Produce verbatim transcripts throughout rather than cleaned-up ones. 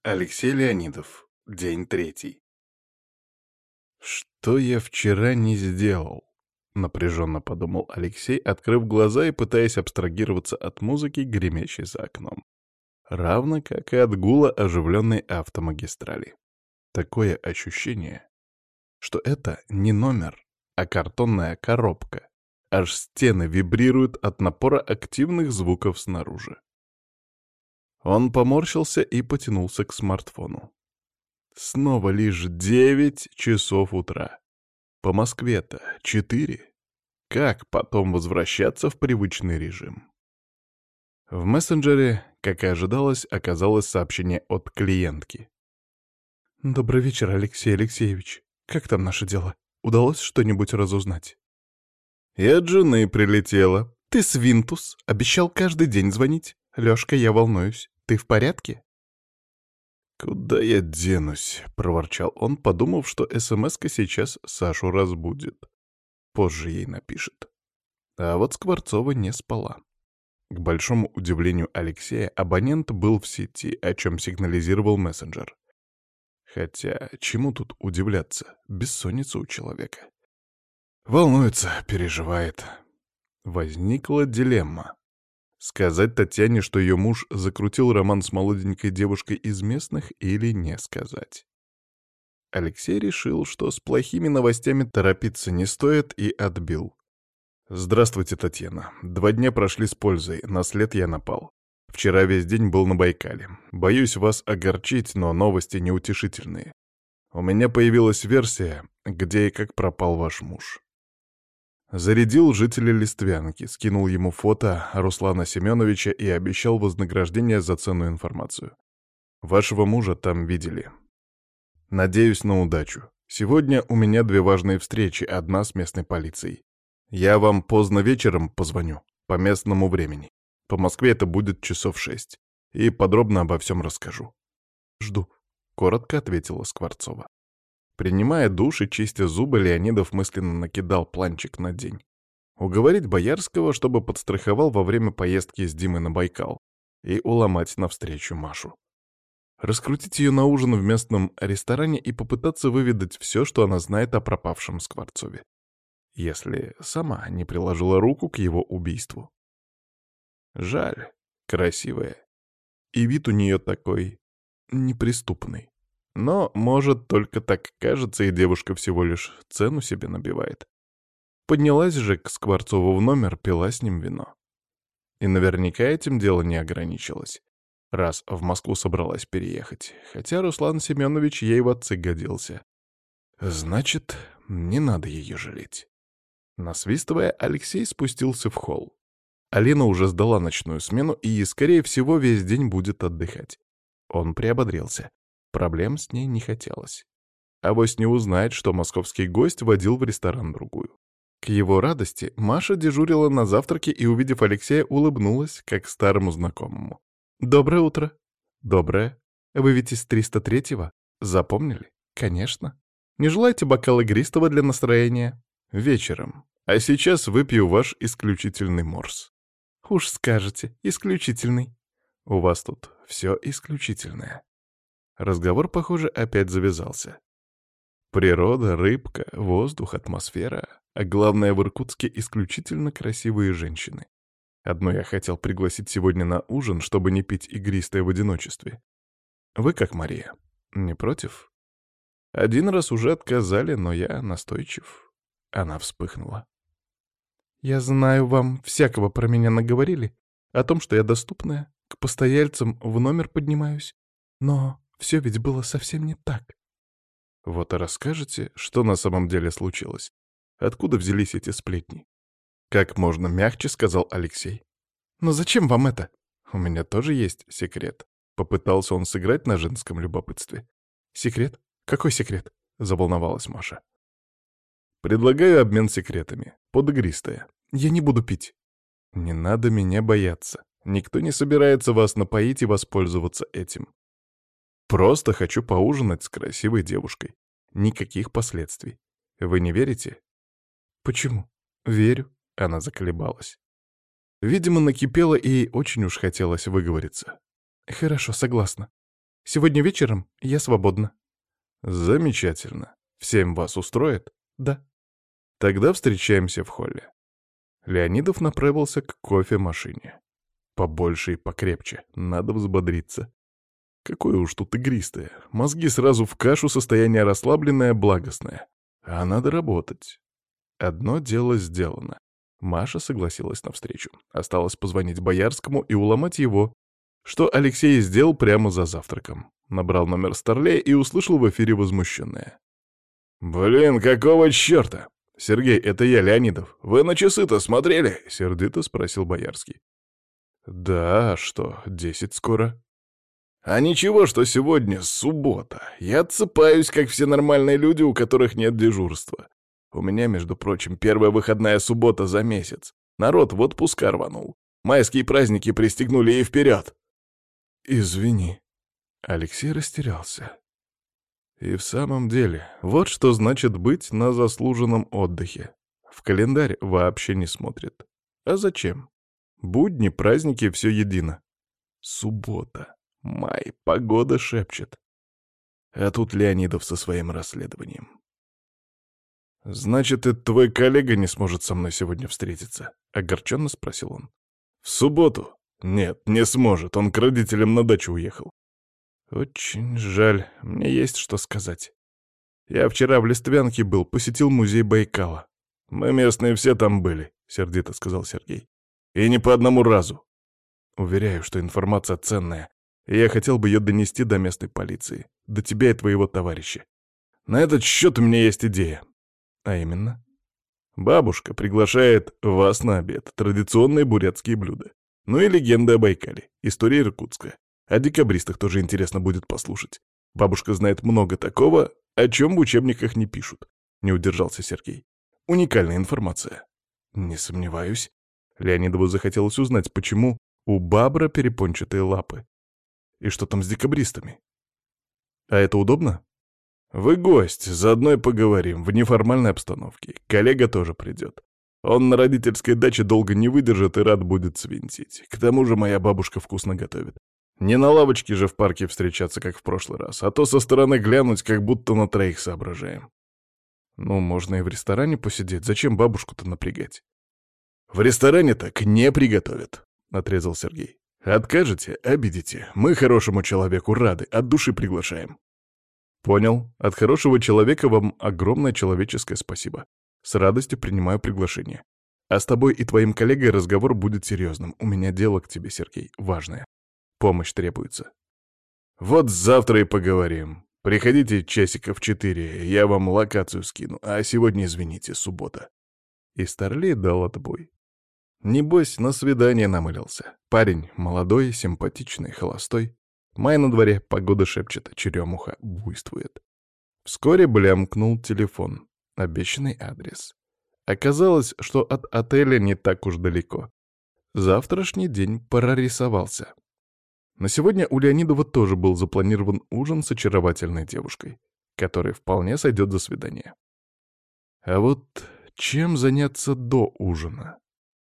Алексей Леонидов. День третий. «Что я вчера не сделал?» — напряженно подумал Алексей, открыв глаза и пытаясь абстрагироваться от музыки, гремящей за окном. Равно как и от гула оживленной автомагистрали. Такое ощущение, что это не номер, а картонная коробка. Аж стены вибрируют от напора активных звуков снаружи. Он поморщился и потянулся к смартфону. Снова лишь девять часов утра. По Москве-то четыре. Как потом возвращаться в привычный режим? В мессенджере, как и ожидалось, оказалось сообщение от клиентки. «Добрый вечер, Алексей Алексеевич. Как там наше дело? Удалось что-нибудь разузнать?» «И от жены прилетела. Ты свинтус. Обещал каждый день звонить. Лёшка, я волнуюсь. Ты в порядке?» «Куда я денусь?» — проворчал он, подумав, что эс-эм-эска сейчас Сашу разбудит. Позже ей напишет. А вот Скворцова не спала. К большому удивлению Алексея, абонент был в сети, о чем сигнализировал мессенджер. Хотя, чему тут удивляться? Бессонница у человека. Волнуется, переживает. Возникла дилемма. Сказать Татьяне, что ее муж закрутил роман с молоденькой девушкой из местных, или не сказать? Алексей решил, что с плохими новостями торопиться не стоит, и отбил. «Здравствуйте, Татьяна. Два дня прошли с пользой, на след я напал. Вчера весь день был на Байкале. Боюсь вас огорчить, но новости неутешительные. У меня появилась версия, где и как пропал ваш муж». Зарядил жителя Листвянки, скинул ему фото Руслана Семеновича и обещал вознаграждение за ценную информацию. Вашего мужа там видели. Надеюсь на удачу. Сегодня у меня две важные встречи, одна с местной полицией. Я вам поздно вечером позвоню, по местному времени. По Москве это будет часов шесть. И подробно обо всем расскажу. Жду, — коротко ответила Скворцова. Принимая душ и чистя зубы, Леонидов мысленно накидал планчик на день. Уговорить Боярского, чтобы подстраховал во время поездки с Димой на Байкал, и уломать навстречу Машу. Раскрутить ее на ужин в местном ресторане и попытаться выведать все, что она знает о пропавшем Скворцове. Если сама не приложила руку к его убийству. Жаль, красивая. И вид у нее такой неприступный. Но, может, только так кажется, и девушка всего лишь цену себе набивает. Поднялась же к Скворцову в номер, пила с ним вино. И наверняка этим дело не ограничилось, раз в Москву собралась переехать, хотя Руслан Семенович ей в отцы годился. Значит, не надо ее жалеть. Насвистывая, Алексей спустился в холл. Алина уже сдала ночную смену и, скорее всего, весь день будет отдыхать. Он приободрился. Проблем с ней не хотелось. Авось не узнает, что московский гость водил в ресторан другую. К его радости Маша дежурила на завтраке и, увидев Алексея, улыбнулась, как старому знакомому. «Доброе утро». «Доброе. Вы ведь из триста третьего? Запомнили? Конечно. Не желаете бокал игристого для настроения? Вечером. А сейчас выпью ваш исключительный морс». «Уж скажете, исключительный». «У вас тут все исключительное». Разговор, похоже, опять завязался. Природа, рыбка, воздух, атмосфера, а главное, в Иркутске исключительно красивые женщины. Одну я хотел пригласить сегодня на ужин, чтобы не пить игристое в одиночестве. Вы как, Мария? Не против? Один раз уже отказали, но я настойчив. Она вспыхнула. Я знаю, вам всякого про меня наговорили, о том, что я доступная, к постояльцам в номер поднимаюсь, но... Все ведь было совсем не так. Вот и расскажете, что на самом деле случилось. Откуда взялись эти сплетни? Как можно мягче, сказал Алексей. Но зачем вам это? У меня тоже есть секрет. Попытался он сыграть на женском любопытстве. Секрет? Какой секрет? Заволновалась Маша. Предлагаю обмен секретами. Под игристое. Я не буду пить. Не надо меня бояться. Никто не собирается вас напоить и воспользоваться этим. Просто хочу поужинать с красивой девушкой. Никаких последствий. Вы не верите? Почему? Верю. Она заколебалась. Видимо, накипело и очень уж хотелось выговориться. Хорошо, согласна. Сегодня вечером я свободна». «Замечательно. В семь вас устроит?» «Да». «Тогда встречаемся в холле». Леонидов направился к кофемашине. Побольше и покрепче, надо взбодриться. Какое уж тут игристое. Мозги сразу в кашу, состояние расслабленное, благостное. А надо работать. Одно дело сделано. Маша согласилась на встречу. Осталось позвонить Боярскому и уломать его, что Алексей сделал прямо за завтраком. Набрал номер Старлея и услышал в эфире возмущенное: «Блин, какого черта? Сергей, это я, Леонидов. Вы на часы-то смотрели?» — сердито спросил Боярский. «Да, а что, десять скоро?» «А ничего, что сегодня суббота. Я отсыпаюсь, как все нормальные люди, у которых нет дежурства. У меня, между прочим, первая выходная суббота за месяц. Народ в отпуска рванул. Майские праздники пристегнули и вперед!» «Извини». Алексей растерялся. И в самом деле, вот что значит быть на заслуженном отдыхе. В календарь вообще не смотрит. А зачем? Будни, праздники — все едино. Суббота. Май, погода шепчет. А тут Леонидов со своим расследованием. «Значит, и твой коллега не сможет со мной сегодня встретиться?» — огорченно спросил он. «В субботу? Нет, не сможет, он к родителям на дачу уехал». «Очень жаль, мне есть что сказать. Я вчера в Листвянке был, посетил музей Байкала». «Мы местные все там были», — сердито сказал Сергей. «И не по одному разу». «Уверяю, что информация ценная, и я хотел бы ее донести до местной полиции, до тебя и твоего товарища. На этот счет у меня есть идея». «А именно?» «Бабушка приглашает вас на обед, традиционные бурятские блюда. Ну и легенды о Байкале, история Иркутска. О декабристах тоже интересно будет послушать. Бабушка знает много такого, о чем в учебниках не пишут», — не удержался Сергей. «Уникальная информация». «Не сомневаюсь». Леонидову захотелось узнать, почему у бабра перепончатые лапы. И что там с декабристами? «А это удобно?» «Вы гость, заодно и поговорим, в неформальной обстановке. Коллега тоже придет. Он на родительской даче долго не выдержит и рад будет свинтить. К тому же моя бабушка вкусно готовит. Не на лавочке же в парке встречаться, как в прошлый раз, а то со стороны глянуть, как будто на троих соображаем». «Ну, можно и в ресторане посидеть. Зачем бабушку-то напрягать?» «В ресторане так не приготовят», — отрезал Сергей. «Откажете — обидите. Мы хорошему человеку рады, от души приглашаем». «Понял. От хорошего человека вам огромное человеческое спасибо. С радостью принимаю приглашение. А с тобой и твоим коллегой разговор будет серьезным. У меня дело к тебе, Сергей, важное. Помощь требуется». «Вот завтра и поговорим. Приходите часиков в четыре, я вам локацию скину, а сегодня, извините, суббота». И Старлей дал отбой. Небось, на свидание намылился. Парень молодой, симпатичный, холостой. Май на дворе, погода шепчет, черемуха буйствует. Вскоре блямкнул телефон. Обещанный адрес. Оказалось, что от отеля не так уж далеко. Завтрашний день прорисовался. На сегодня у Леонидова тоже был запланирован ужин с очаровательной девушкой, который вполне сойдет за свидание. А вот чем заняться до ужина?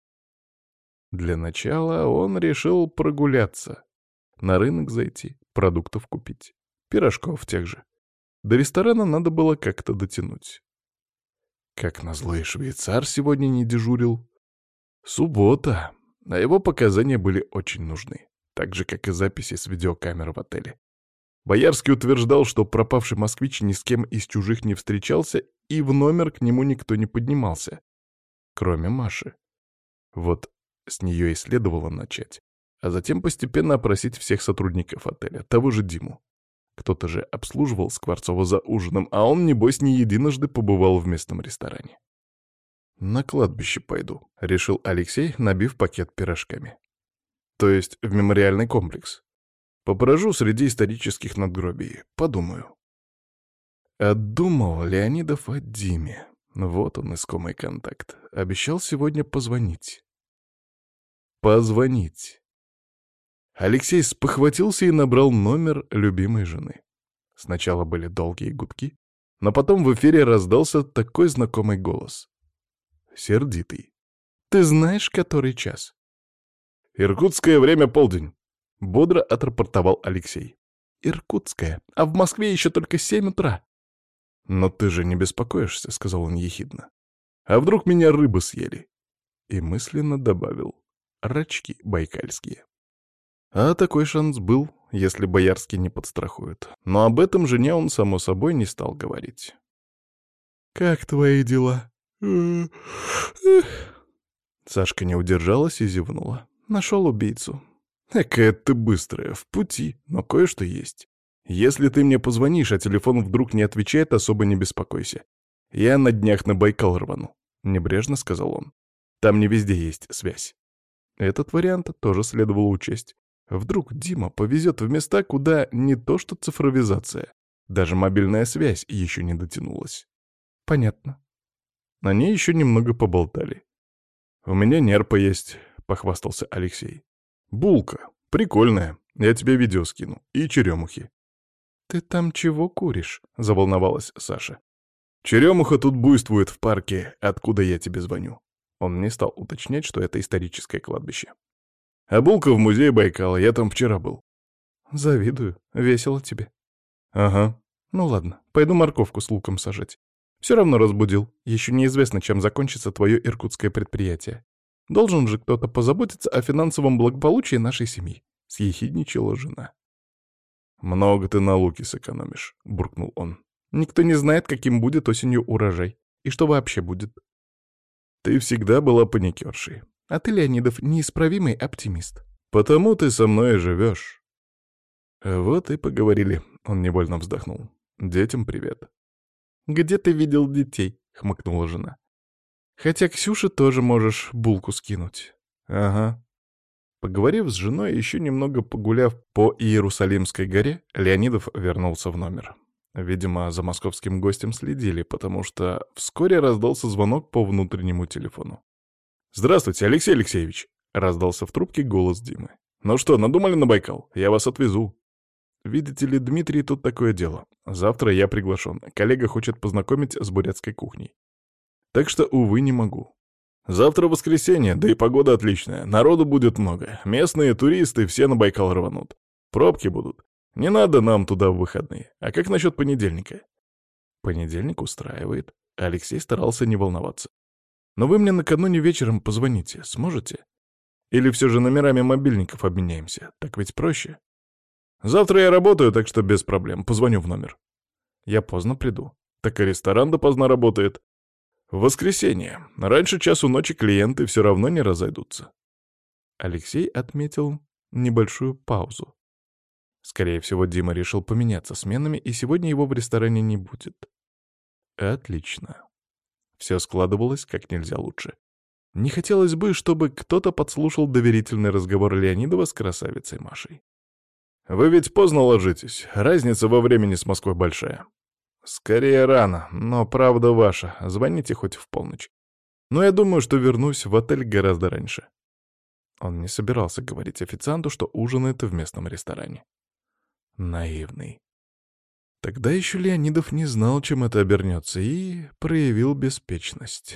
Для начала он решил прогуляться. На рынок зайти, продуктов купить, пирожков тех же. До ресторана надо было как-то дотянуть. Как назло, и швейцар сегодня не дежурил. Суббота, а его показания были очень нужны, так же, как и записи с видеокамер в отеле. Боярский утверждал, что пропавший москвич ни с кем из чужих не встречался, и в номер к нему никто не поднимался, кроме Маши. Вот с нее и следовало начать, а затем постепенно опросить всех сотрудников отеля, того же Диму. Кто-то же обслуживал Скворцова за ужином, а он, небось, не единожды побывал в местном ресторане. «На кладбище пойду», — решил Алексей, набив пакет пирожками. То есть в мемориальный комплекс. Поброжу среди исторических надгробий, подумаю. Отдумал Леонидов о Диме. Вот он, искомый контакт. Обещал сегодня позвонить. Позвонить. Алексей спохватился и набрал номер любимой жены. Сначала были долгие гудки, но потом в эфире раздался такой знакомый голос. Сердитый. «Ты знаешь, который час?» «Иркутское время полдень», — бодро отрапортовал Алексей. Иркутская, а в Москве еще только семь утра. «Но ты же не беспокоишься», — сказал он ехидно. «А вдруг меня рыбы съели?» И мысленно добавил: «Рачки байкальские». А такой шанс был, если Боярский не подстрахует. Но об этом жене он, само собой, не стал говорить. «Как твои дела?» Сашка не удержалась и зевнула. «Нашел убийцу». «Экая ты быстрая, в пути, но кое-что есть. Если ты мне позвонишь, а телефон вдруг не отвечает, особо не беспокойся. Я на днях на Байкал рвану», — небрежно сказал он. «Там не везде есть связь». Этот вариант тоже следовало учесть. Вдруг Дима повезет в места, куда не то что цифровизация, даже мобильная связь еще не дотянулась. «Понятно». Они еще немного поболтали. «У меня нерпа есть», — похвастался Алексей. «Булка. Прикольная. Я тебе видео скину. И черемухи». «Ты там чего куришь?» — заволновалась Саша. «Черемуха тут буйствует в парке, откуда я тебе звоню». Он не стал уточнять, что это историческое кладбище. «А булка в музее Байкала. Я там вчера был». «Завидую. Весело тебе». «Ага». «Ну ладно, пойду морковку с луком сажать. Все равно разбудил. Еще неизвестно, чем закончится твое иркутское предприятие. Должен же кто-то позаботиться о финансовом благополучии нашей семьи», — съехидничала жена. «Много ты на луке сэкономишь», — буркнул он. «Никто не знает, каким будет осенью урожай. И что вообще будет». «Ты всегда была паникершей. А ты, Леонидов, неисправимый оптимист. Потому ты со мной и живешь». «Вот и поговорили», — он невольно вздохнул. «Детям привет». «Где ты видел детей?» — хмыкнула жена. «Хотя Ксюше тоже можешь булку скинуть». «Ага». Поговорив с женой, еще немного погуляв по Иерусалимской горе, Леонидов вернулся в номер. Видимо, за московским гостем следили, потому что вскоре раздался звонок по внутреннему телефону. «Здравствуйте, Алексей Алексеевич!» — раздался в трубке голос Димы. «Ну что, надумали на Байкал? Я вас отвезу». «Видите ли, Дмитрий, тут такое дело. Завтра я приглашен. Коллега хочет познакомить с бурятской кухней. Так что, увы, не могу. Завтра воскресенье, да и погода отличная. Народу будет много. Местные туристы все на Байкал рванут. Пробки будут. Не надо нам туда в выходные. А как насчет понедельника?» Понедельник устраивает. Алексей старался не волноваться. «Но вы мне накануне вечером позвоните. Сможете? Или все же номерами мобильников обменяемся? Так ведь проще?» «Завтра я работаю, так что без проблем. Позвоню в номер». «Я поздно приду». «Так и ресторан допоздна работает». «В воскресенье. Раньше часу ночи клиенты все равно не разойдутся». Алексей отметил небольшую паузу. Скорее всего, Дима решил поменяться сменами, и сегодня его в ресторане не будет. Отлично. Все складывалось как нельзя лучше. Не хотелось бы, чтобы кто-то подслушал доверительный разговор Леонидова с красавицей Машей. «Вы ведь поздно ложитесь. Разница во времени с Москвой большая». «Скорее рано, но правда ваша. Звоните хоть в полночь. Но я думаю, что вернусь в отель гораздо раньше». Он не собирался говорить официанту, что ужинает в местном ресторане. Наивный. Тогда еще Леонидов не знал, чем это обернется, и проявил беспечность.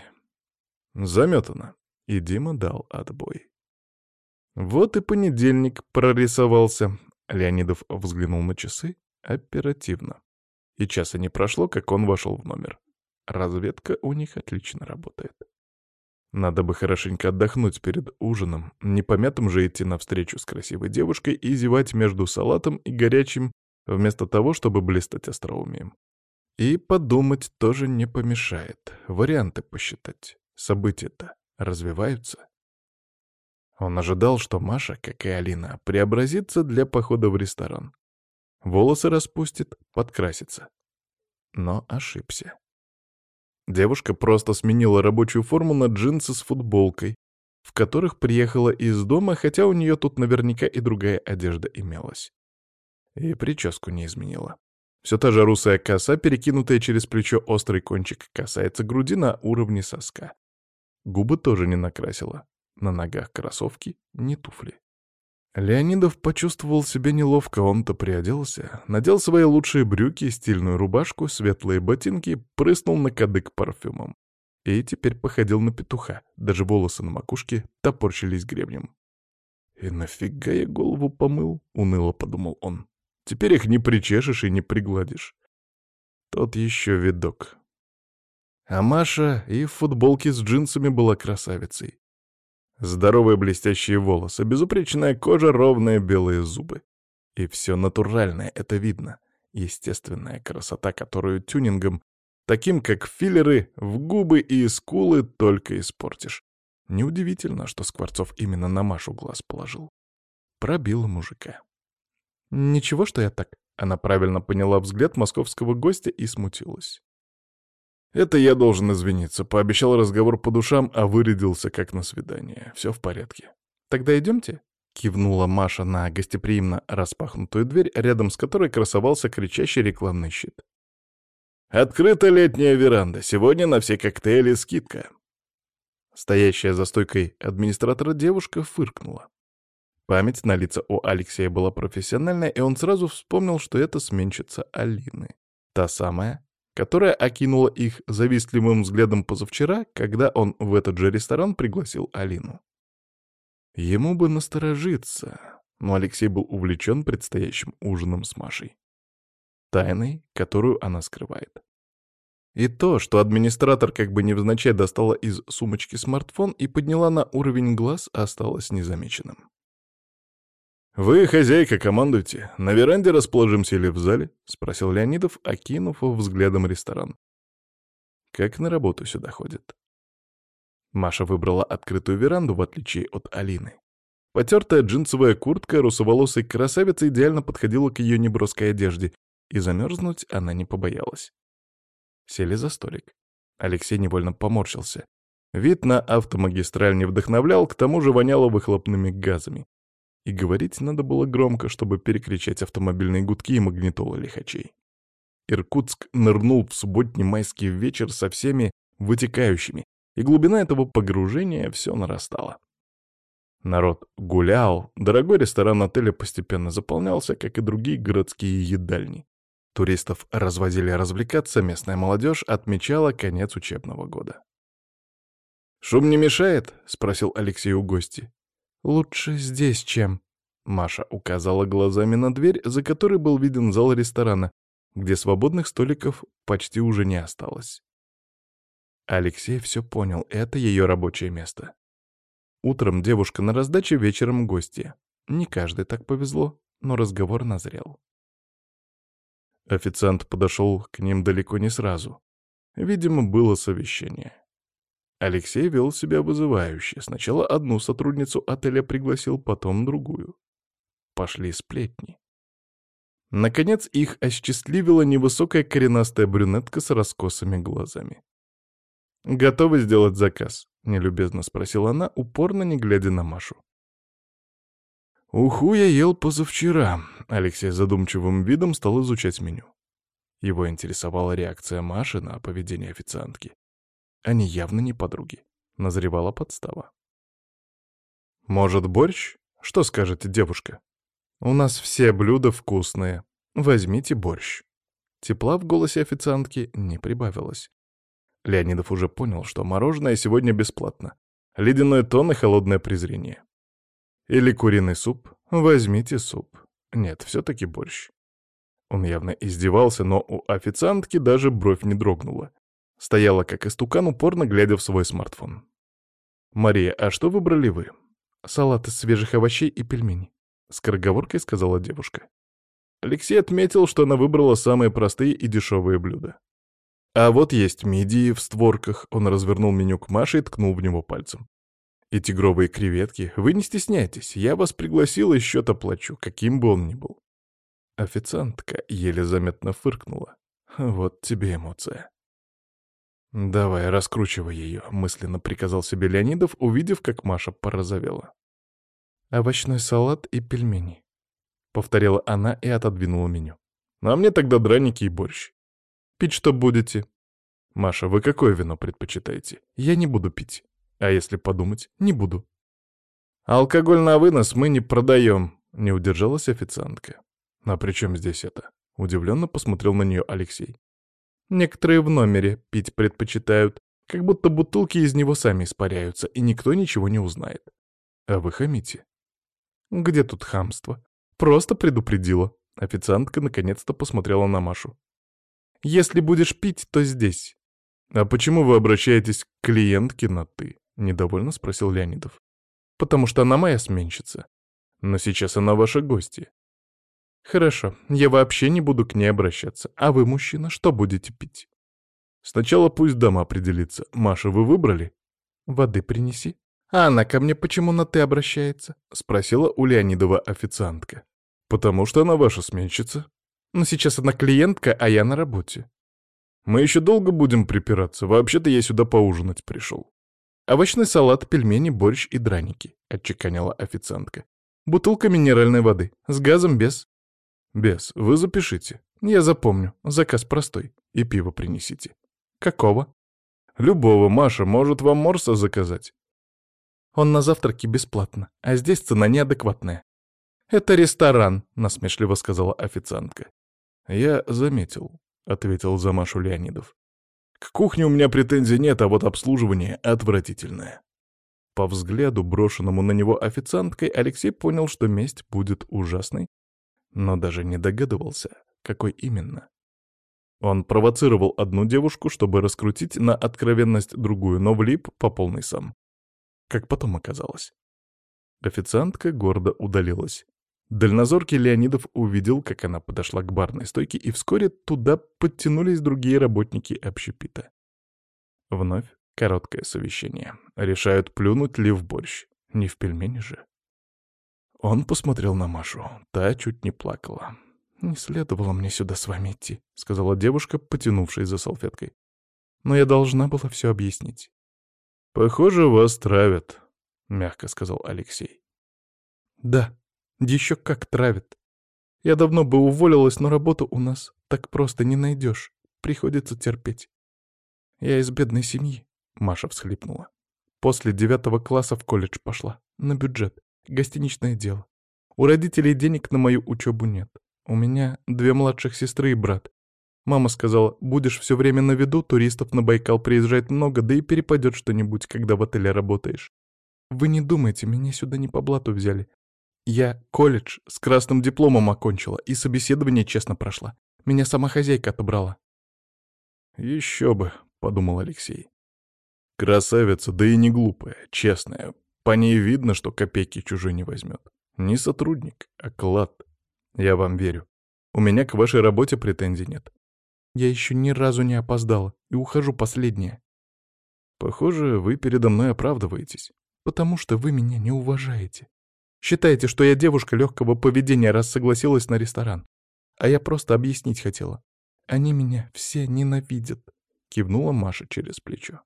Заметано. И Дима дал отбой. Вот и понедельник прорисовался. Леонидов взглянул на часы оперативно. И часа не прошло, как он вошел в номер. Разведка у них отлично работает. Надо бы хорошенько отдохнуть перед ужином, не помятым же идти навстречу с красивой девушкой и зевать между салатом и горячим, вместо того, чтобы блистать остроумием. И подумать тоже не помешает, варианты посчитать. События-то развиваются. Он ожидал, что Маша, как и Алина, преобразится для похода в ресторан. Волосы распустит, подкрасится. Но ошибся. Девушка просто сменила рабочую форму на джинсы с футболкой, в которых приехала из дома, хотя у нее тут наверняка и другая одежда имелась. И прическу не изменила. Все та же русая коса, перекинутая через плечо острый кончик, касается груди на уровне соска. Губы тоже не накрасила. На ногах кроссовки, не туфли. Леонидов почувствовал себя неловко, он-то приоделся, надел свои лучшие брюки, стильную рубашку, светлые ботинки, прыснул на кадык парфюмом. И теперь походил на петуха, даже волосы на макушке топорщились гребнем. «И нафига я голову помыл?» — уныло подумал он. Теперь их не причешешь и не пригладишь. Тот еще видок. А Маша и в футболке с джинсами была красавицей. Здоровые блестящие волосы, безупречная кожа, ровные белые зубы. И все натуральное, это видно. Естественная красота, которую тюнингом, таким как филлеры, в губы и скулы только испортишь. Неудивительно, что Скворцов именно на Машу глаз положил. Пробила мужика. «Ничего, что я так?» Она правильно поняла взгляд московского гостя и смутилась. «Это я должен извиниться. Пообещал разговор по душам, а вырядился как на свидание. Все в порядке». «Тогда идемте?» — кивнула Маша на гостеприимно распахнутую дверь, рядом с которой красовался кричащий рекламный щит. «Открыта летняя веранда. Сегодня на все коктейли скидка». Стоящая за стойкой администратора девушка фыркнула. Память на лица у Алексея была профессиональная, и он сразу вспомнил, что это сменщица Алины. Та самая, которая окинула их завистливым взглядом позавчера, когда он в этот же ресторан пригласил Алину. Ему бы насторожиться, но Алексей был увлечен предстоящим ужином с Машей. Тайной, которую она скрывает. И то, что администратор как бы невзначай достала из сумочки смартфон и подняла на уровень глаз, осталось незамеченным. «Вы, хозяйка, командуйте. На веранде расположимся или в зале?» — спросил Леонидов, окинув взглядом ресторан. «Как на работу сюда ходит?» Маша выбрала открытую веранду, в отличие от Алины. Потертая джинсовая куртка русоволосой красавицы идеально подходила к ее неброской одежде, и замерзнуть она не побоялась. Сели за столик. Алексей невольно поморщился. Вид на автомагистраль не вдохновлял, к тому же воняло выхлопными газами. И говорить надо было громко, чтобы перекричать автомобильные гудки и магнитолы лихачей. Иркутск нырнул в субботний майский вечер со всеми вытекающими, и глубина этого погружения все нарастала. Народ гулял, дорогой ресторан отеля постепенно заполнялся, как и другие городские едальни. Туристов развозили развлекаться, местная молодежь отмечала конец учебного года. «Шум не мешает?» — спросил Алексей у гостей. «Лучше здесь, чем...» Маша указала глазами на дверь, за которой был виден зал ресторана, где свободных столиков почти уже не осталось. Алексей все понял, это ее рабочее место. Утром девушка на раздаче, вечером гости. Не каждый так повезло, но разговор назрел. Официант подошел к ним далеко не сразу. Видимо, было совещание. Алексей вел себя вызывающе. Сначала одну сотрудницу отеля пригласил, потом другую. Пошли сплетни. Наконец их осчастливила невысокая коренастая брюнетка с раскосыми глазами. «Готовы сделать заказ?» — нелюбезно спросила она, упорно не глядя на Машу. «Уху я ел позавчера», — Алексей задумчивым видом стал изучать меню. Его интересовала реакция Маши на поведение официантки. Они явно не подруги. Назревала подстава. «Может, борщ? Что скажете, девушка?» «У нас все блюда вкусные. Возьмите борщ». Тепла в голосе официантки не прибавилось. Леонидов уже понял, что мороженое сегодня бесплатно. Ледяной тон и холодное презрение. «Или куриный суп? Возьмите суп». Нет, все-таки борщ. Он явно издевался, но у официантки даже бровь не дрогнула. Стояла как истукан, упорно глядя в свой смартфон. «Мария, а что выбрали вы?» «Салат из свежих овощей и пельмени», — скороговоркой сказала девушка. Алексей отметил, что она выбрала самые простые и дешевые блюда. «А вот есть мидии в створках», — он развернул меню к Маше и ткнул в него пальцем. «И тигровые креветки. Вы не стесняйтесь, я вас пригласил и счет оплачу, каким бы он ни был». Официантка еле заметно фыркнула. «Вот тебе эмоция». «Давай, раскручивай ее», — мысленно приказал себе Леонидов, увидев, как Маша порозовела. «Овощной салат и пельмени», — повторила она и отодвинула меню. «А мне тогда драники и борщ». «Пить что будете?» «Маша, вы какое вино предпочитаете?» «Я не буду пить. А если подумать, не буду». «Алкоголь на вынос мы не продаем», — не удержалась официантка. «А при чем здесь это?» — удивленно посмотрел на нее Алексей. «Некоторые в номере пить предпочитают, как будто бутылки из него сами испаряются, и никто ничего не узнает. А вы хамите». «Где тут хамство? Просто предупредила», Официантка наконец-то посмотрела на Машу. «Если будешь пить, то здесь». «А почему вы обращаетесь к клиентке на «ты»?» — недовольно спросил Леонидов. «Потому что она моя сменщица. Но сейчас она ваша гостья». «Хорошо, я вообще не буду к ней обращаться. А вы, мужчина, что будете пить?» «Сначала пусть дама определится. Маша, вы выбрали?» «Воды принеси». «А она ко мне почему на «ты» обращается?» — спросила у Леонидова официантка. «Потому что она ваша сменщица. Но сейчас она клиентка, а я на работе». «Мы еще долго будем припираться. Вообще-то я сюда поужинать пришел». «Овощной салат, пельмени, борщ и драники», — отчеканила официантка. «Бутылка минеральной воды. С газом без?» «Без. Вы запишите». «Я запомню. Заказ простой. И пиво принесите». «Какого?» «Любого, Маша. Может, вам морса заказать?» «Он на завтраке бесплатно, а здесь цена неадекватная». «Это ресторан», — насмешливо сказала официантка. «Я заметил», — ответил за Машу Леонидов. «К кухне у меня претензий нет, а вот обслуживание отвратительное». По взгляду, брошенному на него официанткой, Алексей понял, что месть будет ужасной, но даже не догадывался, какой именно. Он провоцировал одну девушку, чтобы раскрутить на откровенность другую, но влип по полной сам. Как потом оказалось. Официантка гордо удалилась. Дальнозоркий Леонидов увидел, как она подошла к барной стойке, и вскоре туда подтянулись другие работники общепита. Вновь короткое совещание. Решают, плюнуть ли в борщ. Не в пельмени же. Он посмотрел на Машу. Та чуть не плакала. «Не следовало мне сюда с вами идти», — сказала девушка, потянувшись за салфеткой. «Но я должна была все объяснить». «Похоже, вас травят», — мягко сказал Алексей. «Да, еще как травят. Я давно бы уволилась, но работу у нас так просто не найдешь. Приходится терпеть. Я из бедной семьи», — Маша всхлипнула. «После девятого класса в колледж пошла. На бюджет. Гостиничное дело. У родителей денег на мою учебу нет. У меня две младших сестры и брат. Мама сказала, будешь все время на виду, туристов на Байкал приезжает много, да и перепадет что-нибудь, когда в отеле работаешь. Вы не думайте, меня сюда не по блату взяли. Я колледж с красным дипломом окончила, и собеседование честно прошла. Меня сама хозяйка отобрала». «Еще бы», — подумал Алексей. «Красавица, да и не глупая, честная. По ней видно, что копейки чужой не возьмет. Не сотрудник, а клад. Я вам верю. У меня к вашей работе претензий нет. Я еще ни разу не опоздала и ухожу последняя». «Похоже, вы передо мной оправдываетесь». «Потому что вы меня не уважаете. Считаете, что я девушка легкого поведения, раз согласилась на ресторан. А я просто объяснить хотела. Они меня все ненавидят», — кивнула Маша через плечо.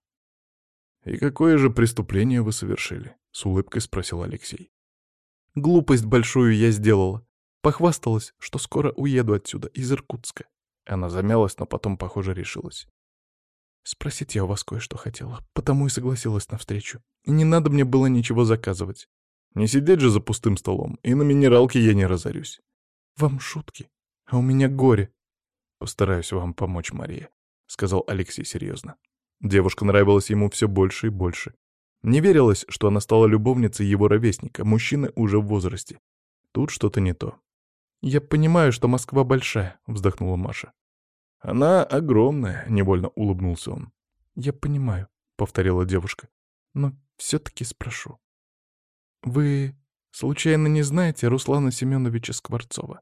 «И какое же преступление вы совершили?» — с улыбкой спросил Алексей. «Глупость большую я сделала. Похвасталась, что скоро уеду отсюда, из Иркутска». Она замялась, но потом, похоже, решилась. «Спросить я у вас кое-что хотела, потому и согласилась на встречу. И не надо мне было ничего заказывать. Не сидеть же за пустым столом, и на минералке я не разорюсь». «Вам шутки, а у меня горе». «Постараюсь вам помочь, Мария», — сказал Алексей серьезно. Девушка нравилась ему все больше и больше. Не верилось, что она стала любовницей его ровесника, мужчины уже в возрасте. Тут что-то не то. «Я понимаю, что Москва большая», — вздохнула Маша. «Она огромная», — невольно улыбнулся он. «Я понимаю», — повторила девушка. «Но все-таки спрошу. Вы, случайно, не знаете Руслана Семеновича Скворцова?»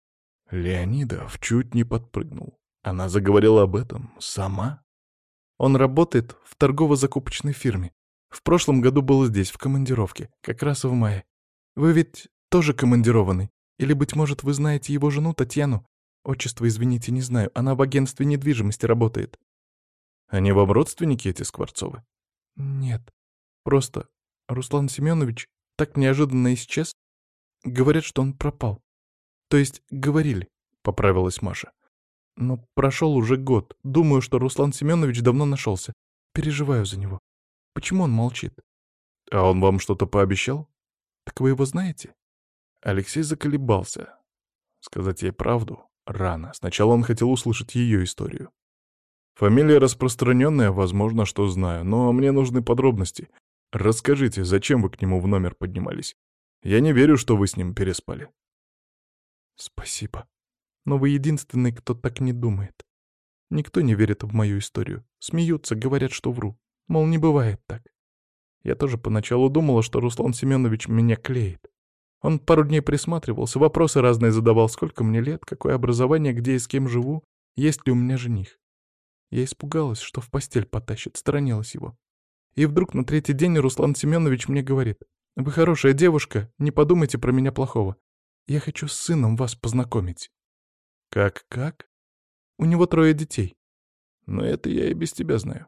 Леонидов чуть не подпрыгнул. Она заговорила об этом сама? «Он работает в торгово-закупочной фирме. В прошлом году был здесь, в командировке, как раз в мае. Вы ведь тоже командированный? Или, быть может, вы знаете его жену Татьяну? Отчество, извините, не знаю. Она в агентстве недвижимости работает». «Они вам родственники, эти Скворцовы?» «Нет. Просто Руслан Семенович так неожиданно исчез. Говорят, что он пропал. То есть говорили», — поправилась Маша. «Но прошел уже год. Думаю, что Руслан Семенович давно нашелся. Переживаю за него. Почему он молчит?» «А он вам что-то пообещал?» «Так вы его знаете?» Алексей заколебался. Сказать ей правду рано. Сначала он хотел услышать ее историю. «Фамилия распространенная, возможно, что знаю, но мне нужны подробности. Расскажите, зачем вы к нему в номер поднимались? Я не верю, что вы с ним переспали». «Спасибо», Но вы единственный, кто так не думает. Никто не верит в мою историю. Смеются, говорят, что вру. Мол, не бывает так. Я тоже поначалу думала, что Руслан Семенович меня клеит. Он пару дней присматривался, вопросы разные задавал, сколько мне лет, какое образование, где и с кем живу, есть ли у меня жених. Я испугалась, что в постель потащит, сторонилась его. И вдруг на третий день Руслан Семенович мне говорит: «Вы хорошая девушка, не подумайте про меня плохого. Я хочу с сыном вас познакомить». Как-как? У него трое детей. Но это я и без тебя знаю.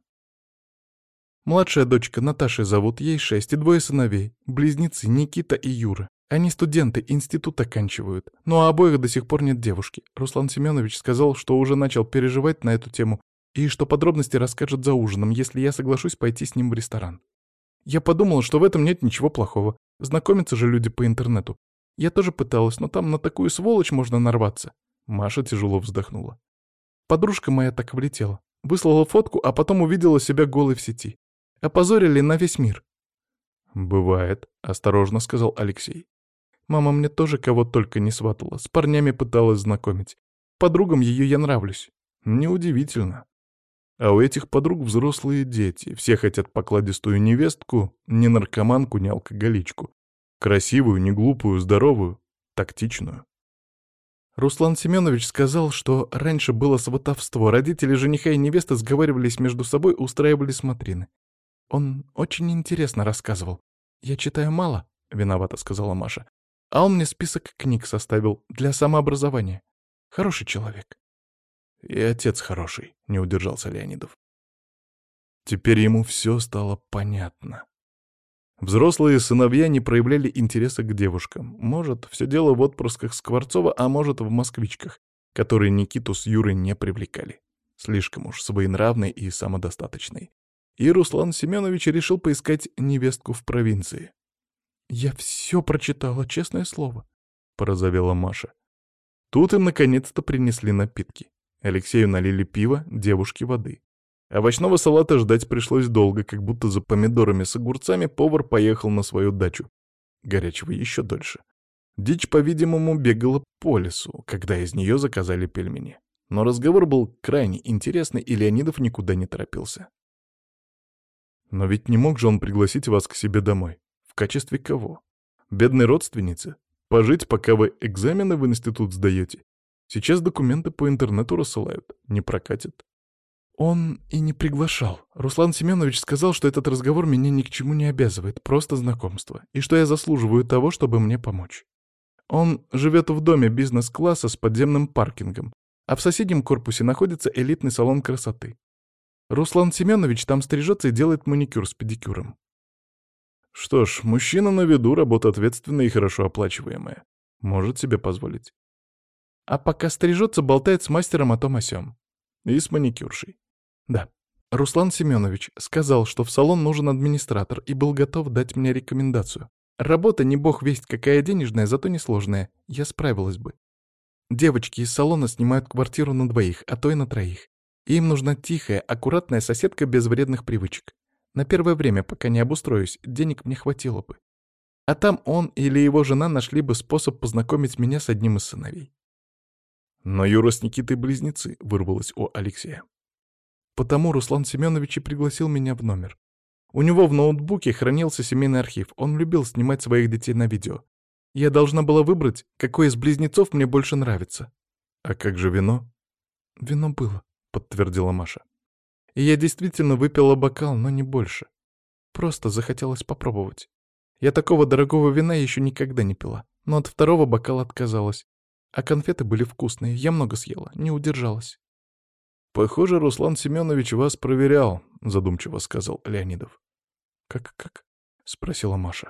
Младшая дочка Наташей зовут, ей шесть, и двое сыновей, близнецы Никита и Юра. Они студенты, институт оканчивают, но у обоих до сих пор нет девушки. Руслан Семенович сказал, что уже начал переживать на эту тему и что подробности расскажет за ужином, если я соглашусь пойти с ним в ресторан. Я подумала, что в этом нет ничего плохого. Знакомятся же люди по интернету. Я тоже пыталась, но там на такую сволочь можно нарваться. Маша тяжело вздохнула. Подружка моя так влетела. Выслала фотку, а потом увидела себя голой в сети. Опозорили на весь мир. «Бывает», — осторожно сказал Алексей. Мама мне тоже кого только не сватала, с парнями пыталась знакомить. Подругам ее я нравлюсь. Неудивительно. А у этих подруг взрослые дети. Все хотят покладистую невестку, не наркоманку, не алкоголичку. Красивую, не глупую, здоровую, тактичную. Руслан Семенович сказал, что раньше было сватовство. Родители жениха и невесты сговаривались между собой, устраивали смотрины. Он очень интересно рассказывал. Я читаю мало, виновата сказала Маша. А он мне список книг составил для самообразования. Хороший человек. И отец хороший, не удержался Леонидов. Теперь ему все стало понятно. Взрослые сыновья не проявляли интереса к девушкам. Может, все дело в отпрысках Скворцова, а может, в москвичках, которые Никиту с Юрой не привлекали. Слишком уж своенравный и самодостаточный. И Руслан Семенович решил поискать невестку в провинции. «Я все прочитала, честное слово», — порозовела Маша. Тут им наконец-то принесли напитки. Алексею налили пиво, девушке воды. Овощного салата ждать пришлось долго, как будто за помидорами с огурцами повар поехал на свою дачу. Горячего еще дольше. Дичь, по-видимому, бегала по лесу, когда из нее заказали пельмени. Но разговор был крайне интересный, и Леонидов никуда не торопился. Но ведь не мог же он пригласить вас к себе домой. В качестве кого? Бедной родственницы? Пожить, пока вы экзамены в институт сдаете? Сейчас документы по интернету рассылают. Не прокатит. Он и не приглашал. Руслан Семенович сказал, что этот разговор меня ни к чему не обязывает, просто знакомство, и что я заслуживаю того, чтобы мне помочь. Он живет в доме бизнес-класса с подземным паркингом, а в соседнем корпусе находится элитный салон красоты. Руслан Семенович там стрижется и делает маникюр с педикюром. Что ж, мужчина на виду, работа ответственная и хорошо оплачиваемая. Может себе позволить. А пока стрижется, болтает с мастером о том о сём. И с маникюршей. Да. Руслан Семенович сказал, что в салон нужен администратор и был готов дать мне рекомендацию. Работа не бог весть какая денежная, зато несложная. Я справилась бы. Девочки из салона снимают квартиру на двоих, а то и на троих. И им нужна тихая, аккуратная соседка без вредных привычек. На первое время, пока не обустроюсь, денег мне хватило бы. А там он или его жена нашли бы способ познакомить меня с одним из сыновей. Но Юра с Никитой близнецы, вырвалось у Алексея. Потому Руслан Семенович и пригласил меня в номер. У него в ноутбуке хранился семейный архив, он любил снимать своих детей на видео. Я должна была выбрать, какой из близнецов мне больше нравится. А как же вино? Вино было, подтвердила Маша. И я действительно выпила бокал, но не больше. Просто захотелось попробовать. Я такого дорогого вина еще никогда не пила, но от второго бокала отказалась. А конфеты были вкусные, я много съела, не удержалась. «Похоже, Руслан Семенович вас проверял», — задумчиво сказал Леонидов. «Как-как?» — спросила Маша.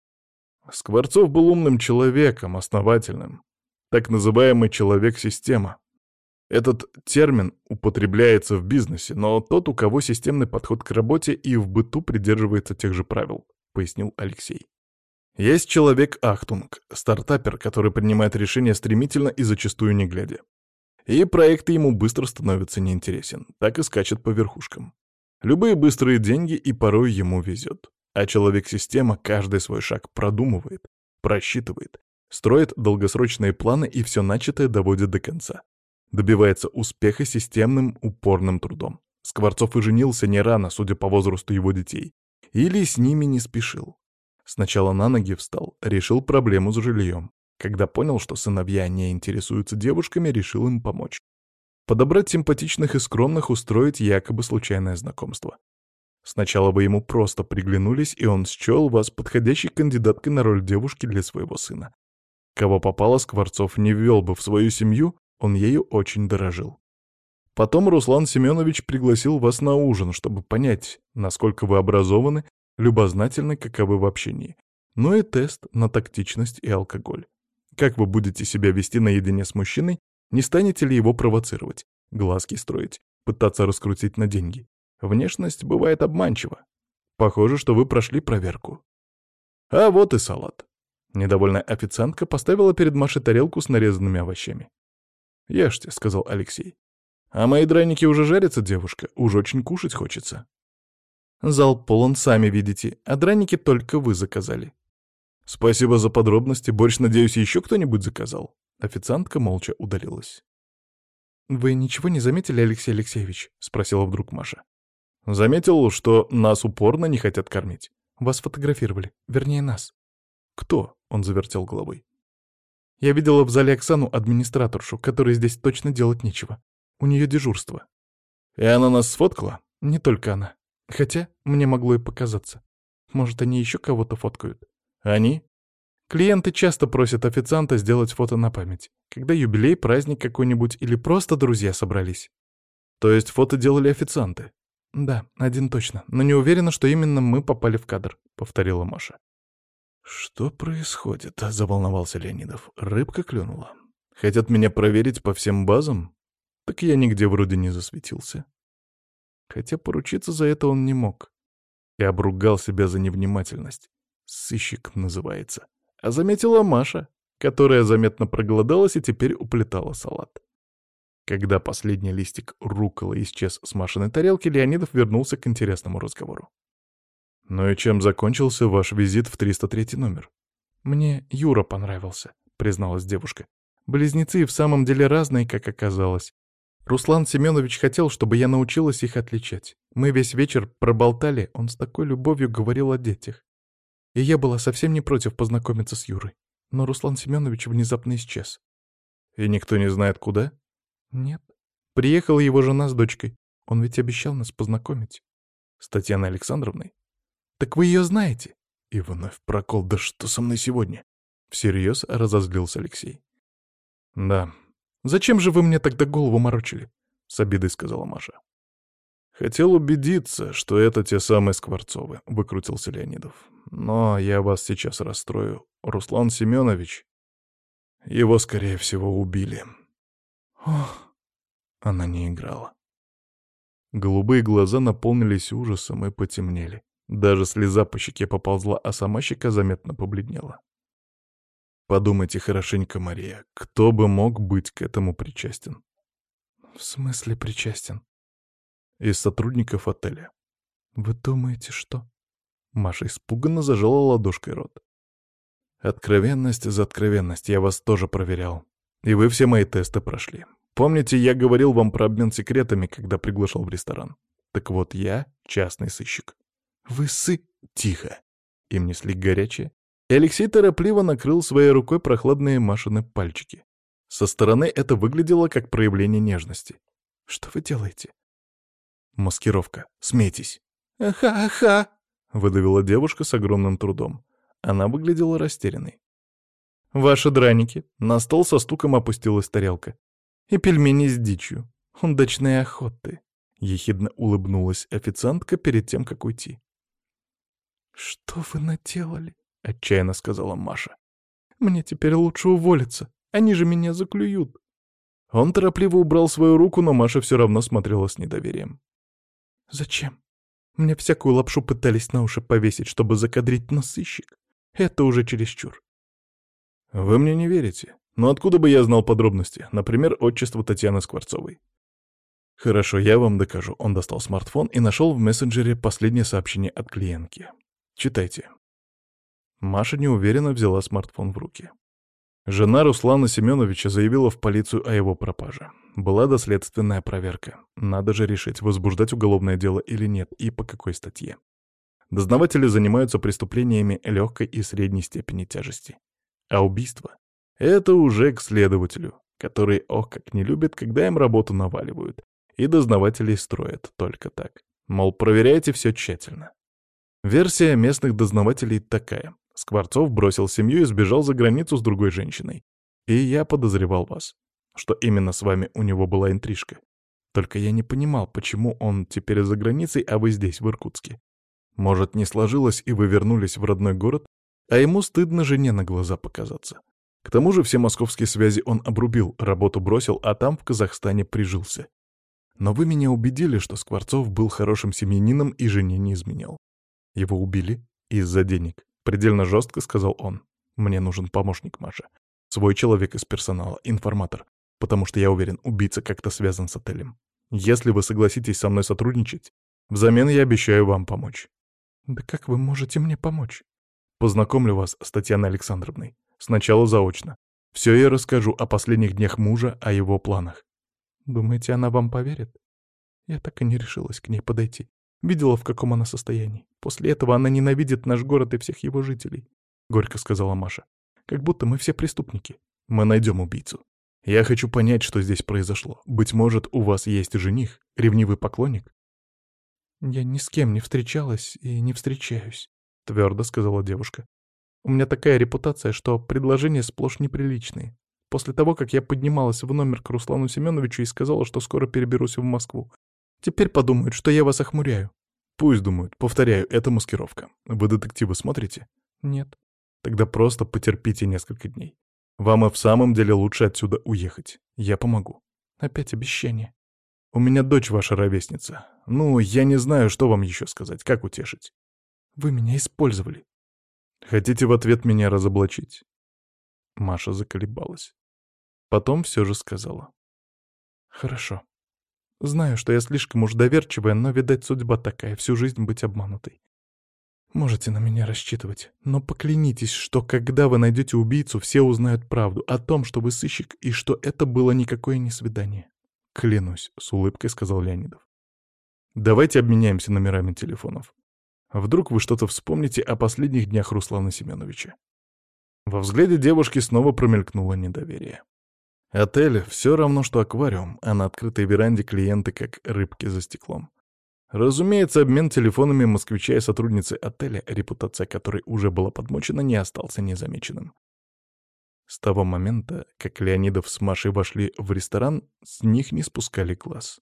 Скворцов был умным человеком, основательным. Так называемый человек-система. Этот термин употребляется в бизнесе, но тот, у кого системный подход к работе и в быту придерживается тех же правил, пояснил Алексей. Есть человек Ахтунг, стартапер, который принимает решения стремительно и зачастую не глядя. И проект ему быстро становится неинтересен, так и скачет по верхушкам. Любые быстрые деньги, и порой ему везет. А человек-система каждый свой шаг продумывает, просчитывает Строит долгосрочные планы и все начатое доводит до конца. Добивается успеха системным, упорным трудом. Скворцов и женился не рано, судя по возрасту его детей. Или с ними не спешил. Сначала на ноги встал, решил проблему с жильем. Когда понял, что сыновья не интересуются девушками, решил им помочь. Подобрать симпатичных и скромных, устроить якобы случайное знакомство. Сначала вы ему просто приглянулись, и он счел вас подходящей кандидаткой на роль девушки для своего сына. Кого попало, Скворцов не ввел бы в свою семью, он ею очень дорожил. Потом Руслан Семенович пригласил вас на ужин, чтобы понять, насколько вы образованы, любознательны, каковы в общении. Ну и тест на тактичность и алкоголь. Как вы будете себя вести наедине с мужчиной, не станете ли его провоцировать, глазки строить, пытаться раскрутить на деньги. Внешность бывает обманчива. Похоже, что вы прошли проверку. А вот и салат. Недовольная официантка поставила перед Машей тарелку с нарезанными овощами. «Ешьте», — сказал Алексей. «А мои драники уже жарятся, девушка, уж очень кушать хочется». «Зал полон, сами видите, а драники только вы заказали». «Спасибо за подробности, борщ, надеюсь, еще кто-нибудь заказал?» Официантка молча удалилась. «Вы ничего не заметили, Алексей Алексеевич?» — спросила вдруг Маша. «Заметил, что нас упорно не хотят кормить. Вас фотографировали, вернее, нас». «Кто?» — он завертел головой. «Я видела в зале Оксану, администраторшу, которой здесь точно делать нечего. У нее дежурство». «И она нас сфоткала?» «Не только она. Хотя мне могло и показаться. Может, они еще кого-то фоткают?» «Они?» «Клиенты часто просят официанта сделать фото на память, когда юбилей, праздник какой-нибудь или просто друзья собрались». «То есть фото делали официанты?» «Да, один точно, но не уверена, что именно мы попали в кадр», — повторила Маша. «Что происходит?» — заволновался Леонидов. «Рыбка клюнула. Хотят меня проверить по всем базам? Так я нигде вроде не засветился». Хотя поручиться за это он не мог. И обругал себя за невнимательность. «Сыщик» называется. А заметила Маша, которая заметно проголодалась и теперь уплетала салат. Когда последний листик рукколы исчез с Машиной тарелки, Леонидов вернулся к интересному разговору. «Ну и чем закончился ваш визит в триста третий номер?» «Мне Юра понравился», — призналась девушка. «Близнецы и в самом деле разные, как оказалось. Руслан Семенович хотел, чтобы я научилась их отличать. Мы весь вечер проболтали, он с такой любовью говорил о детях. И я была совсем не против познакомиться с Юрой. Но Руслан Семенович внезапно исчез». «И никто не знает, куда?» «Нет. Приехала его жена с дочкой. Он ведь обещал нас познакомить». «С Татьяной Александровной?» «Так вы ее знаете?» И вновь прокол. «Да что со мной сегодня?» Всерьез разозлился Алексей. «Да. Зачем же вы мне тогда голову морочили?» — с обидой сказала Маша. «Хотел убедиться, что это те самые Скворцовы», — выкрутился Леонидов. «Но я вас сейчас расстрою. Руслан Семенович... Его, скорее всего, убили». Ох, она не играла. Голубые глаза наполнились ужасом и потемнели. Даже слеза по щеке поползла, а сама щека заметно побледнела. Подумайте хорошенько, Мария, кто бы мог быть к этому причастен? В смысле причастен? Из сотрудников отеля. Вы думаете, что? Маша испуганно зажала ладошкой рот. Откровенность за откровенность, я вас тоже проверял. И вы все мои тесты прошли. Помните, я говорил вам про обмен секретами, когда приглашал в ресторан? Так вот, я частный сыщик. Вы сы... Тихо. Им несли горячее. И Алексей торопливо накрыл своей рукой прохладные Машины пальчики. Со стороны это выглядело как проявление нежности. Что вы делаете? Маскировка. Смейтесь. «Аха-аха!» — выдавила девушка с огромным трудом. Она выглядела растерянной. «Ваши драники». На стол со стуком опустилась тарелка. «И пельмени с дичью. Удачной охоты», — ехидно улыбнулась официантка перед тем, как уйти. «Что вы наделали?» — отчаянно сказала Маша. «Мне теперь лучше уволиться. Они же меня заклюют». Он торопливо убрал свою руку, но Маша все равно смотрела с недоверием. «Зачем? Мне всякую лапшу пытались на уши повесить, чтобы закадрить, но сыщик. Это уже чересчур». «Вы мне не верите? Но откуда бы я знал подробности? Например, отчество Татьяны Скворцовой?» «Хорошо, я вам докажу». Он достал смартфон и нашел в мессенджере последнее сообщение от клиентки. «Читайте». Маша неуверенно взяла смартфон в руки. Жена Руслана Семеновича заявила в полицию о его пропаже. Была доследственная проверка. Надо же решить, возбуждать уголовное дело или нет, и по какой статье. Дознаватели занимаются преступлениями легкой и средней степени тяжести. А убийство — это уже к следователю, который, ох, как не любит, когда им работу наваливают. И дознавателей строят только так. Мол, проверяйте все тщательно. Версия местных дознавателей такая. Скворцов бросил семью и сбежал за границу с другой женщиной. И я подозревал вас, что именно с вами у него была интрижка. Только я не понимал, почему он теперь за границей, а вы здесь, в Иркутске. Может, не сложилось, и вы вернулись в родной город, а ему стыдно жене на глаза показаться. К тому же все московские связи он обрубил, работу бросил, а там в Казахстане прижился. Но вы меня убедили, что Скворцов был хорошим семьянином и жене не изменял. Его убили из-за денег. Предельно жестко сказал он. Мне нужен помощник, Маша. Свой человек из персонала, информатор. Потому что я уверен, убийца как-то связан с отелем. Если вы согласитесь со мной сотрудничать, взамен я обещаю вам помочь. Да как вы можете мне помочь? Познакомлю вас с Татьяной Александровной. Сначала заочно. Все я расскажу о последних днях мужа, о его планах. Думаете, она вам поверит? Я так и не решилась к ней подойти. Видела, в каком она состоянии. После этого она ненавидит наш город и всех его жителей. Горько сказала Маша. Как будто мы все преступники. Мы найдем убийцу. Я хочу понять, что здесь произошло. Быть может, у вас есть жених, ревнивый поклонник? Я ни с кем не встречалась и не встречаюсь, твердо сказала девушка. У меня такая репутация, что предложения сплошь неприличные. После того, как я поднималась в номер к Руслану Семеновичу и сказала, что скоро переберусь в Москву, теперь подумают, что я вас охмуряю. Пусть думают. Повторяю, это маскировка. Вы детективы смотрите? Нет. Тогда просто потерпите несколько дней. Вам и в самом деле лучше отсюда уехать. Я помогу. Опять обещание. У меня дочь ваша ровесница. Ну, я не знаю, что вам еще сказать, как утешить. Вы меня использовали. Хотите в ответ меня разоблачить? Маша заколебалась. Потом все же сказала. Хорошо. Знаю, что я слишком уж доверчивая, но, видать, судьба такая, всю жизнь быть обманутой. Можете на меня рассчитывать, но поклянитесь, что когда вы найдете убийцу, все узнают правду о том, что вы сыщик, и что это было никакое не свидание. Клянусь, — с улыбкой сказал Леонидов. Давайте обменяемся номерами телефонов. Вдруг вы что-то вспомните о последних днях Руслана Семеновича. Во взгляде девушки снова промелькнуло недоверие. Отель — все равно, что аквариум, а на открытой веранде клиенты как рыбки за стеклом. Разумеется, обмен телефонами москвича и сотрудницы отеля, репутация которой уже была подмочена, не остался незамеченным. С того момента, как Леонидов с Машей вошли в ресторан, с них не спускали глаз.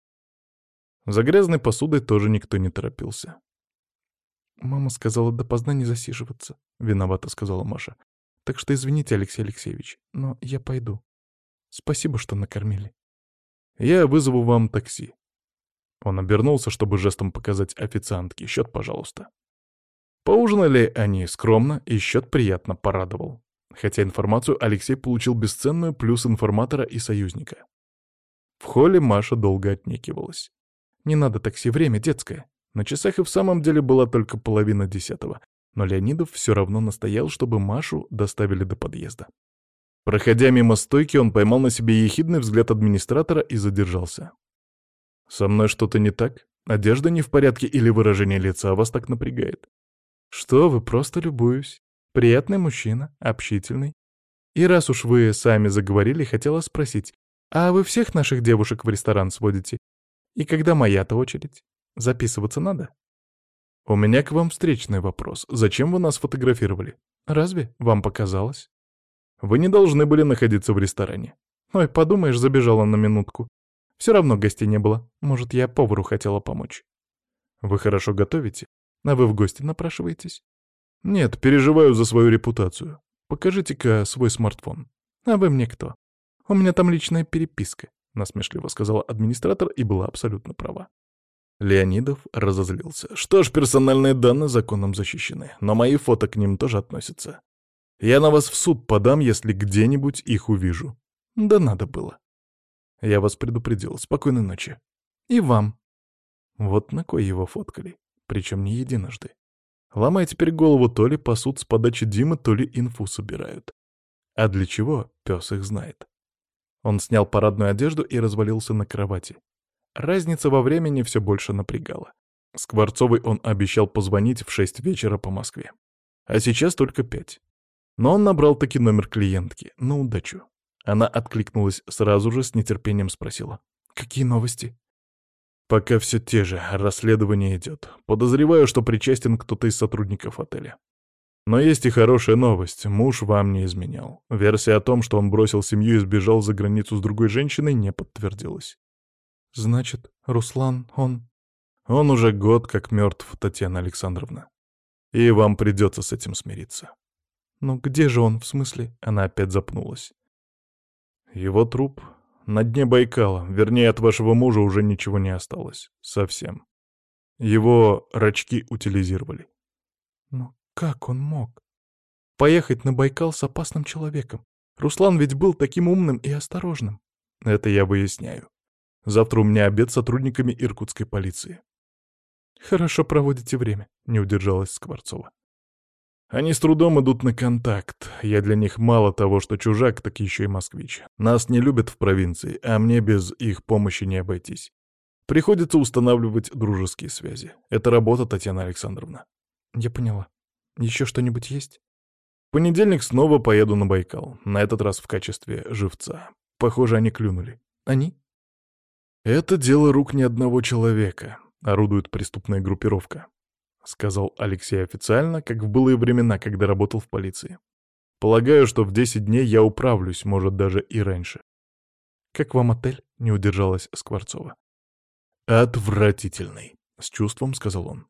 За грязной посудой тоже никто не торопился. «Мама сказала допоздна не засиживаться», — виновата сказала Маша. «Так что извините, Алексей Алексеевич, но я пойду. Спасибо, что накормили. Я вызову вам такси». Он обернулся, чтобы жестом показать официантке: «Счет, пожалуйста». Поужинали они скромно, и счет приятно порадовал. Хотя информацию Алексей получил бесценную, плюс информатора и союзника. В холле Маша долго отнекивалась. «Не надо такси, время детское». На часах и в самом деле была только половина десятого, но Леонидов все равно настоял, чтобы Машу доставили до подъезда. Проходя мимо стойки, он поймал на себе ехидный взгляд администратора и задержался. «Со мной что-то не так? Одежда не в порядке или выражение лица вас так напрягает?» «Что вы, просто любуюсь. Приятный мужчина, общительный. И раз уж вы сами заговорили, хотела спросить, а вы всех наших девушек в ресторан сводите? И когда моя-то очередь? Записываться надо?» «У меня к вам встречный вопрос. Зачем вы нас фотографировали? Разве вам показалось? Вы не должны были находиться в ресторане. Ой, подумаешь, забежала на минутку. Все равно гостей не было. Может, я повару хотела помочь. Вы хорошо готовите? А вы в гости напрашиваетесь? Нет, переживаю за свою репутацию. Покажите-ка свой смартфон. А вы мне кто? У меня там личная переписка», — насмешливо сказала администратор и была абсолютно права. Леонидов разозлился. «Что ж, персональные данные законом защищены, но мои фото к ним тоже относятся. Я на вас в суд подам, если где-нибудь их увижу». «Да надо было». «Я вас предупредил. Спокойной ночи». «И вам». Вот на кой его фоткали, причем не единожды. Ломай теперь голову, то ли пасут с подачи Димы, то ли инфу собирают. А для чего, пес их знает. Он снял парадную одежду и развалился на кровати. Разница во времени все больше напрягала. Скворцовой он обещал позвонить в шесть вечера по Москве. А сейчас только пять. Но он набрал таки номер клиентки, на удачу. Она откликнулась сразу же, с нетерпением спросила. «Какие новости?» «Пока все те же, расследование идет. Подозреваю, что причастен кто-то из сотрудников отеля. Но есть и хорошая новость. Муж вам не изменял. Версия о том, что он бросил семью и сбежал за границу с другой женщиной, не подтвердилась». «Значит, Руслан, он...» «Он уже год как мертв, Татьяна Александровна. И вам придется с этим смириться». «Но где же он, в смысле?» Она опять запнулась. «Его труп на дне Байкала. Вернее, от вашего мужа уже ничего не осталось. Совсем. Его рачки утилизировали». «Но как он мог поехать на Байкал с опасным человеком? Руслан ведь был таким умным и осторожным». «Это я выясняю. Завтра у меня обед с сотрудниками иркутской полиции». «Хорошо проводите время», — не удержалась Скворцова. «Они с трудом идут на контакт. Я для них мало того, что чужак, так еще и москвич. Нас не любят в провинции, а мне без их помощи не обойтись. Приходится устанавливать дружеские связи. Это работа, Татьяна Александровна». «Я поняла. Еще что-нибудь есть?» «В понедельник снова поеду на Байкал. На этот раз в качестве живца. Похоже, они клюнули». «Они?» «Это дело рук не одного человека. Орудует преступная группировка», — сказал Алексей официально, как в былые времена, когда работал в полиции. «Полагаю, что в десять дней я управлюсь, может, даже и раньше». «Как вам отель?» — не удержалась Скворцова. «Отвратительный», — с чувством сказал он.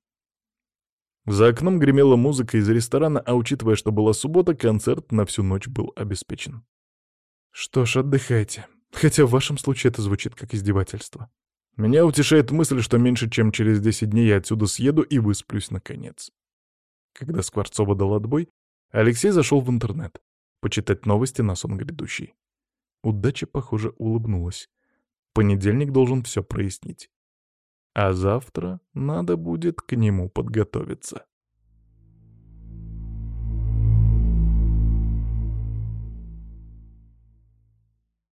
За окном гремела музыка из ресторана, а учитывая, что была суббота, концерт на всю ночь был обеспечен. «Что ж, отдыхайте. Хотя в вашем случае это звучит как издевательство. Меня утешает мысль, что меньше чем через десять дней я отсюда съеду и высплюсь наконец». Когда Скворцова дал отбой, Алексей зашел в интернет почитать новости на сон грядущий. Удача, похоже, улыбнулась. Понедельник должен все прояснить. А завтра надо будет к нему подготовиться.